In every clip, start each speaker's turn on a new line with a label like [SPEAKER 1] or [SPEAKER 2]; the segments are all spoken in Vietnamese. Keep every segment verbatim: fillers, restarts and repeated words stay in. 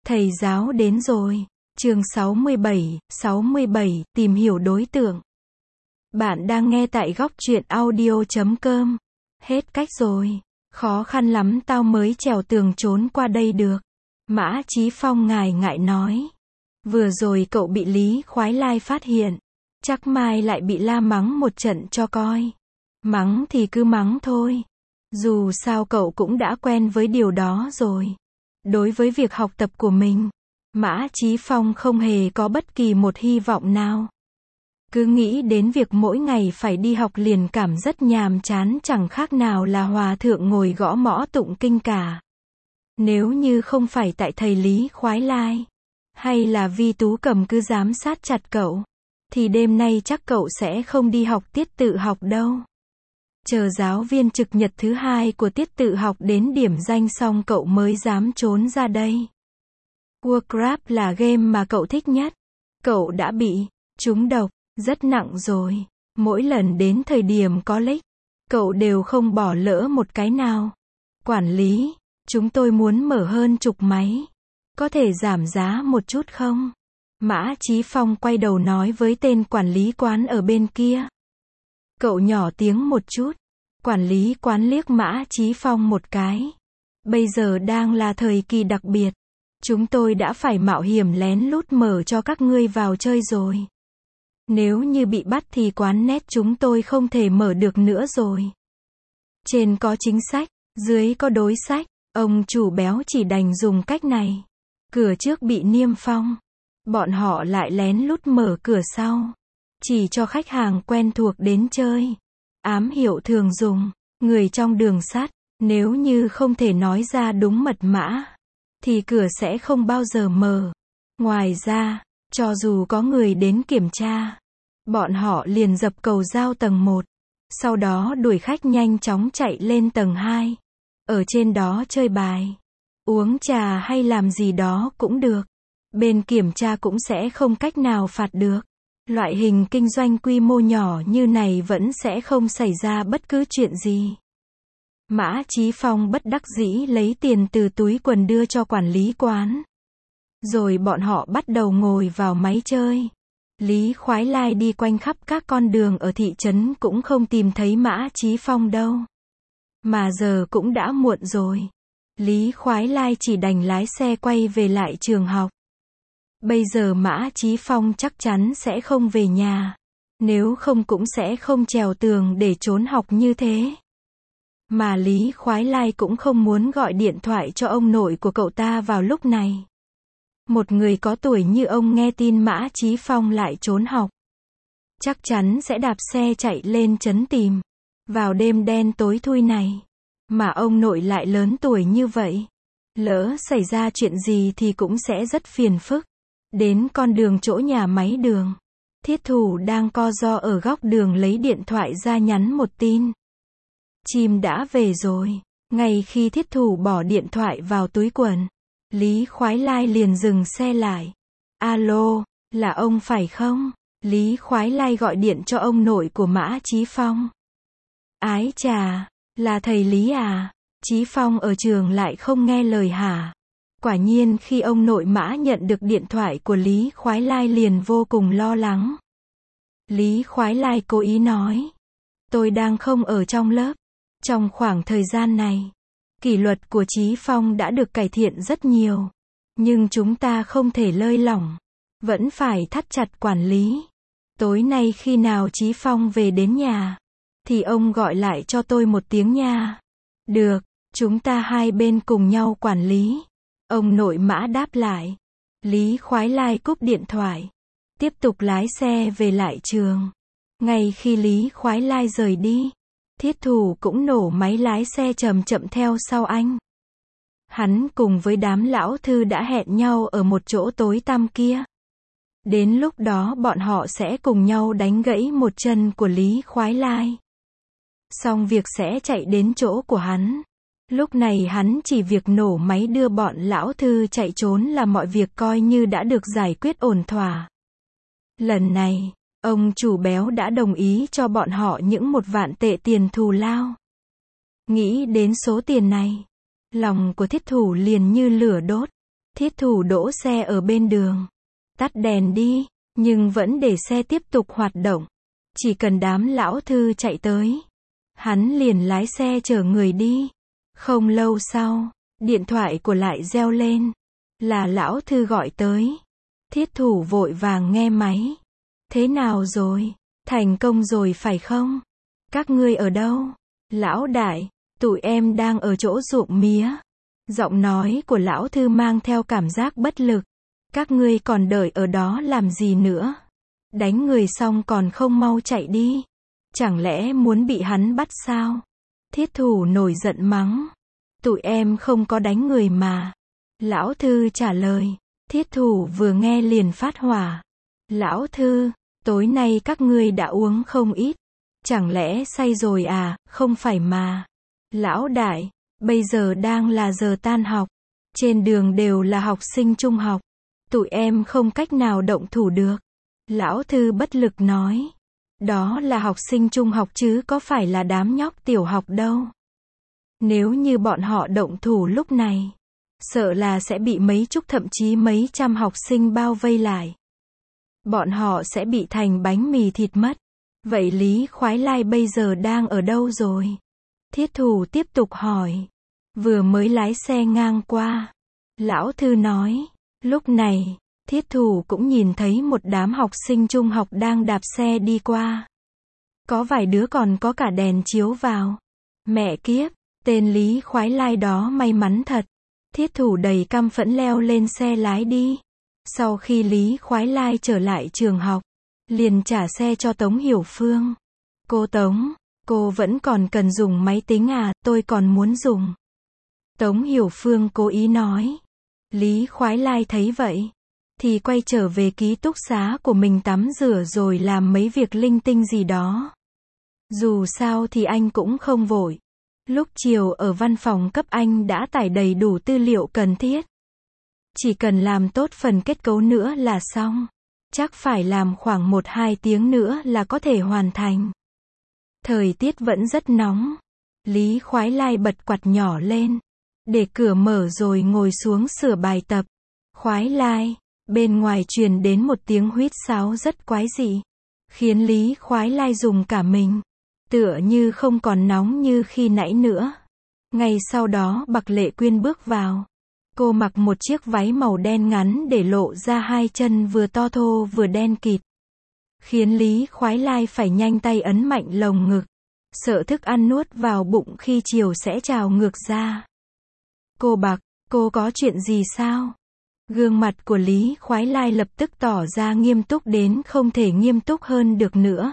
[SPEAKER 1] Thầy giáo đến rồi. Chương sáu mươi bảy, sáu mươi bảy, tìm hiểu đối tượng. Bạn đang nghe tại góc truyện audio chấm com. Hết cách rồi. Khó khăn lắm tao mới trèo tường trốn qua đây được. Mã Chí Phong ngại ngại nói. Vừa rồi cậu bị Lý Khoái Lai phát hiện. Chắc mai lại bị la mắng một trận cho coi. Mắng thì cứ mắng thôi. Dù sao cậu cũng đã quen với điều đó rồi. Đối với việc học tập của mình, Mã Chí Phong không hề có bất kỳ một hy vọng nào. Cứ nghĩ đến việc mỗi ngày phải đi học liền cảm rất nhàm chán, chẳng khác nào là hòa thượng ngồi gõ mõ tụng kinh cả. Nếu như không phải tại thầy Lý Khoái Lai, hay là Vi Tú Cầm cứ giám sát chặt cậu, thì đêm nay chắc cậu sẽ không đi học tiết tự học đâu. Chờ giáo viên trực nhật thứ hai của tiết tự học đến điểm danh xong cậu mới dám trốn ra đây. Warcraft là game mà cậu thích nhất. Cậu đã bị trúng độc rất nặng rồi. Mỗi lần đến thời điểm có leak, cậu đều không bỏ lỡ một cái nào. Quản lý, chúng tôi muốn mở hơn chục máy. Có thể giảm giá một chút không? Mã Chí Phong quay đầu nói với tên quản lý quán ở bên kia. Cậu nhỏ tiếng một chút. Quản lý quán liếc Mã Chí Phong một cái. Bây giờ đang là thời kỳ đặc biệt. Chúng tôi đã phải mạo hiểm lén lút mở cho các ngươi vào chơi rồi. Nếu như bị bắt thì quán net chúng tôi không thể mở được nữa rồi. Trên có chính sách, dưới có đối sách. Ông chủ béo chỉ đành dùng cách này. Cửa trước bị niêm phong. Bọn họ lại lén lút mở cửa sau. Chỉ cho khách hàng quen thuộc đến chơi. Ám hiệu thường dùng. Người trong đường sắt, nếu như không thể nói ra đúng mật mã, thì cửa sẽ không bao giờ mở. Ngoài ra, cho dù có người đến kiểm tra, bọn họ liền dập cầu dao tầng một. Sau đó đuổi khách nhanh chóng chạy lên tầng hai. Ở trên đó chơi bài, uống trà hay làm gì đó cũng được. Bên kiểm tra cũng sẽ không cách nào phạt được. Loại hình kinh doanh quy mô nhỏ như này vẫn sẽ không xảy ra bất cứ chuyện gì. Mã Chí Phong bất đắc dĩ lấy tiền từ túi quần đưa cho quản lý quán. Rồi bọn họ bắt đầu ngồi vào máy chơi. Lý Khoái Lai đi quanh khắp các con đường ở thị trấn cũng không tìm thấy Mã Chí Phong đâu. Mà giờ cũng đã muộn rồi. Lý Khoái Lai chỉ đành lái xe quay về lại trường học. Bây giờ Mã Chí Phong chắc chắn sẽ không về nhà. Nếu không cũng sẽ không trèo tường để trốn học như thế. Mà Lý Khoái Lai cũng không muốn gọi điện thoại cho ông nội của cậu ta vào lúc này. Một người có tuổi như ông nghe tin Mã Chí Phong lại trốn học, chắc chắn sẽ đạp xe chạy lên trấn tìm. Vào đêm đen tối thui này, mà ông nội lại lớn tuổi như vậy, lỡ xảy ra chuyện gì thì cũng sẽ rất phiền phức. Đến con đường chỗ nhà máy đường, Thiết Thủ đang co ro ở góc đường lấy điện thoại ra nhắn một tin. Chim đã về rồi. Ngay khi Thiết Thủ bỏ điện thoại vào túi quần, Lý Khoái Lai liền dừng xe lại. Alo, là ông phải không? Lý Khoái Lai gọi điện cho ông nội của Mã Chí Phong. Ái chà, là thầy Lý à? Chí Phong ở trường lại không nghe lời hả? Quả nhiên khi ông nội Mã nhận được điện thoại của Lý Khoái Lai liền vô cùng lo lắng. Lý Khoái Lai cố ý nói. Tôi đang không ở trong lớp. Trong khoảng thời gian này, kỷ luật của Chí Phong đã được cải thiện rất nhiều. Nhưng chúng ta không thể lơi lỏng. Vẫn phải thắt chặt quản lý. Tối nay khi nào Chí Phong về đến nhà, thì ông gọi lại cho tôi một tiếng nha. Được, chúng ta hai bên cùng nhau quản lý. Ông nội Mã đáp lại. Lý Khoái Lai cúp điện thoại. Tiếp tục lái xe về lại trường. Ngay khi Lý Khoái Lai rời đi, Thiết Thủ cũng nổ máy lái xe chậm chậm theo sau anh. Hắn cùng với đám lão thư đã hẹn nhau ở một chỗ tối tăm kia. Đến lúc đó bọn họ sẽ cùng nhau đánh gãy một chân của Lý Khoái Lai. Xong việc sẽ chạy đến chỗ của hắn. Lúc này hắn chỉ việc nổ máy đưa bọn lão thư chạy trốn là mọi việc coi như đã được giải quyết ổn thỏa. Lần này, ông chủ béo đã đồng ý cho bọn họ những một vạn tệ tiền thù lao. Nghĩ đến số tiền này, lòng của Thiết Thủ liền như lửa đốt. Thiết thủ đỗ xe ở bên đường. Tắt đèn đi, nhưng vẫn để xe tiếp tục hoạt động. Chỉ cần đám lão thư chạy tới, hắn liền lái xe chở người đi. Không lâu sau, điện thoại của lại reo lên. Là lão thư gọi tới. Thiết thủ vội vàng nghe máy. Thế nào rồi? Thành công rồi phải không? Các ngươi ở đâu? Lão đại, tụi em đang ở chỗ ruộng mía. Giọng nói của lão thư mang theo cảm giác bất lực. Các ngươi còn đợi ở đó làm gì nữa? Đánh người xong còn không mau chạy đi. Chẳng lẽ muốn bị hắn bắt sao? Thiết thủ nổi giận mắng. Tụi em không có đánh người mà. Lão thư trả lời. Thiết thủ vừa nghe liền phát hỏa. Lão thư, tối nay các ngươi đã uống không ít. Chẳng lẽ say rồi à? Không phải mà. Lão đại, bây giờ đang là giờ tan học. Trên đường đều là học sinh trung học. Tụi em không cách nào động thủ được. Lão thư bất lực nói. Đó là học sinh trung học chứ có phải là đám nhóc tiểu học đâu. Nếu như bọn họ động thủ lúc này, sợ là sẽ bị mấy chục thậm chí mấy trăm học sinh bao vây lại. Bọn họ sẽ bị thành bánh mì thịt mất. Vậy Lý Khoái Lai bây giờ đang ở đâu rồi? Thiết thủ tiếp tục hỏi. Vừa mới lái xe ngang qua. Lão thư nói. Lúc này, thiết thủ cũng nhìn thấy một đám học sinh trung học đang đạp xe đi qua. Có vài đứa còn có cả đèn chiếu vào. Mẹ kiếp, tên Lý Khoái Lai đó may mắn thật. Thiết thủ đầy căm phẫn leo lên xe lái đi. Sau khi Lý Khoái Lai trở lại trường học, liền trả xe cho Tống Hiểu Phương. Cô Tống, cô vẫn còn cần dùng máy tính à, tôi còn muốn dùng. Tống Hiểu Phương cố ý nói. Lý Khoái Lai thấy vậy, thì quay trở về ký túc xá của mình tắm rửa rồi làm mấy việc linh tinh gì đó. Dù sao thì anh cũng không vội. Lúc chiều ở văn phòng cấp anh đã tải đầy đủ tư liệu cần thiết. Chỉ cần làm tốt phần kết cấu nữa là xong. Chắc phải làm khoảng một hai tiếng nữa là có thể hoàn thành. Thời tiết vẫn rất nóng. Lý Khoái Lai bật quạt nhỏ lên. Để cửa mở rồi ngồi xuống sửa bài tập. Khoái Lai, bên ngoài truyền đến một tiếng huýt sáo rất quái dị. Khiến Lý Khoái Lai dùng cả mình. Tựa như không còn nóng như khi nãy nữa. Ngay sau đó Bạc Lệ Quyên bước vào. Cô mặc một chiếc váy màu đen ngắn để lộ ra hai chân vừa to thô vừa đen kịt. Khiến Lý Khoái Lai phải nhanh tay ấn mạnh lồng ngực. Sợ thức ăn nuốt vào bụng khi chiều sẽ trào ngược ra. Cô Bạc, cô có chuyện gì sao? Gương mặt của Lý Khoái Lai lập tức tỏ ra nghiêm túc đến không thể nghiêm túc hơn được nữa.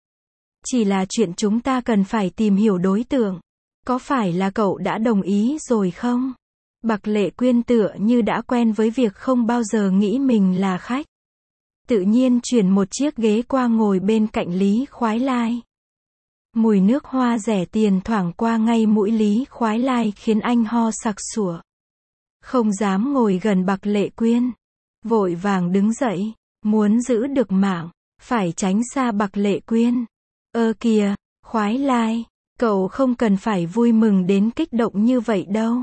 [SPEAKER 1] Chỉ là chuyện chúng ta cần phải tìm hiểu đối tượng. Có phải là cậu đã đồng ý rồi không? Bạc Lệ Quyên tựa như đã quen với việc không bao giờ nghĩ mình là khách. Tự nhiên chuyển một chiếc ghế qua ngồi bên cạnh Lý Khoái Lai. Mùi nước hoa rẻ tiền thoảng qua ngay mũi Lý Khoái Lai khiến anh ho sặc sủa. Không dám ngồi gần Bạc Lệ Quyên. Vội vàng đứng dậy. Muốn giữ được mạng, phải tránh xa Bạc Lệ Quyên. Ơ kìa, Khoái Lai, cậu không cần phải vui mừng đến kích động như vậy đâu.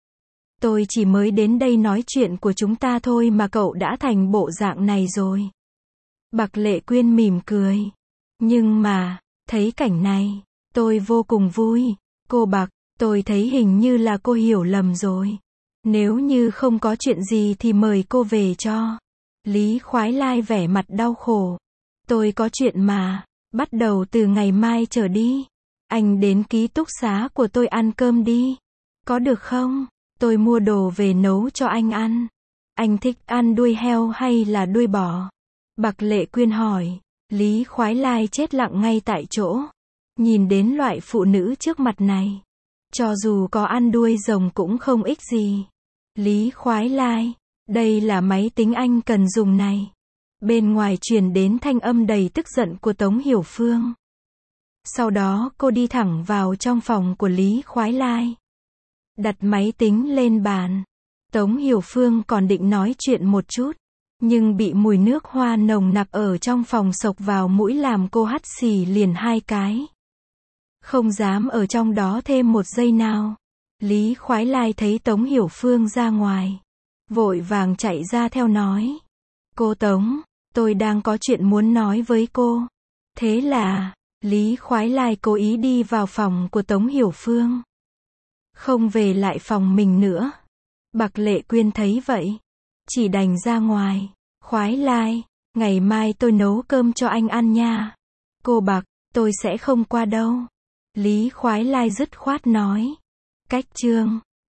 [SPEAKER 1] Tôi chỉ mới đến đây nói chuyện của chúng ta thôi mà cậu đã thành bộ dạng này rồi. Bạc Lệ Quyên mỉm cười. Nhưng mà, thấy cảnh này, tôi vô cùng vui. Cô Bạc, tôi thấy hình như là cô hiểu lầm rồi. Nếu như không có chuyện gì thì mời cô về cho. Lý Khoái Lai vẻ mặt đau khổ. Tôi có chuyện mà, bắt đầu từ ngày mai trở đi. Anh đến ký túc xá của tôi ăn cơm đi. Có được không? Tôi mua đồ về nấu cho anh ăn. Anh thích ăn đuôi heo hay là đuôi bò? Bạc Lệ Quyên hỏi. Lý Khoái Lai chết lặng ngay tại chỗ. Nhìn đến loại phụ nữ trước mặt này. Cho dù có ăn đuôi rồng cũng không ích gì. Lý Khoái Lai, đây là máy tính anh cần dùng này. Bên ngoài truyền đến thanh âm đầy tức giận của Tống Hiểu Phương. Sau đó cô đi thẳng vào trong phòng của Lý Khoái Lai. Đặt máy tính lên bàn. Tống Hiểu Phương còn định nói chuyện một chút. Nhưng bị mùi nước hoa nồng nặc ở trong phòng xộc vào mũi làm cô hắt xì liền hai cái. Không dám ở trong đó thêm một giây nào. Lý Khoái Lai thấy Tống Hiểu Phương ra ngoài. vội vàng chạy ra theo nói. Cô Tống, tôi đang có chuyện muốn nói với cô. Thế là, Lý Khoái Lai cố ý đi vào phòng của Tống Hiểu Phương. Không về lại phòng mình nữa. Bạc Lệ Quyên thấy vậy, chỉ đành ra ngoài. Khoái Lai, ngày mai tôi nấu cơm cho anh ăn nha. Cô Bạc, tôi sẽ không qua đâu. Lý Khoái Lai dứt khoát nói. Cách chương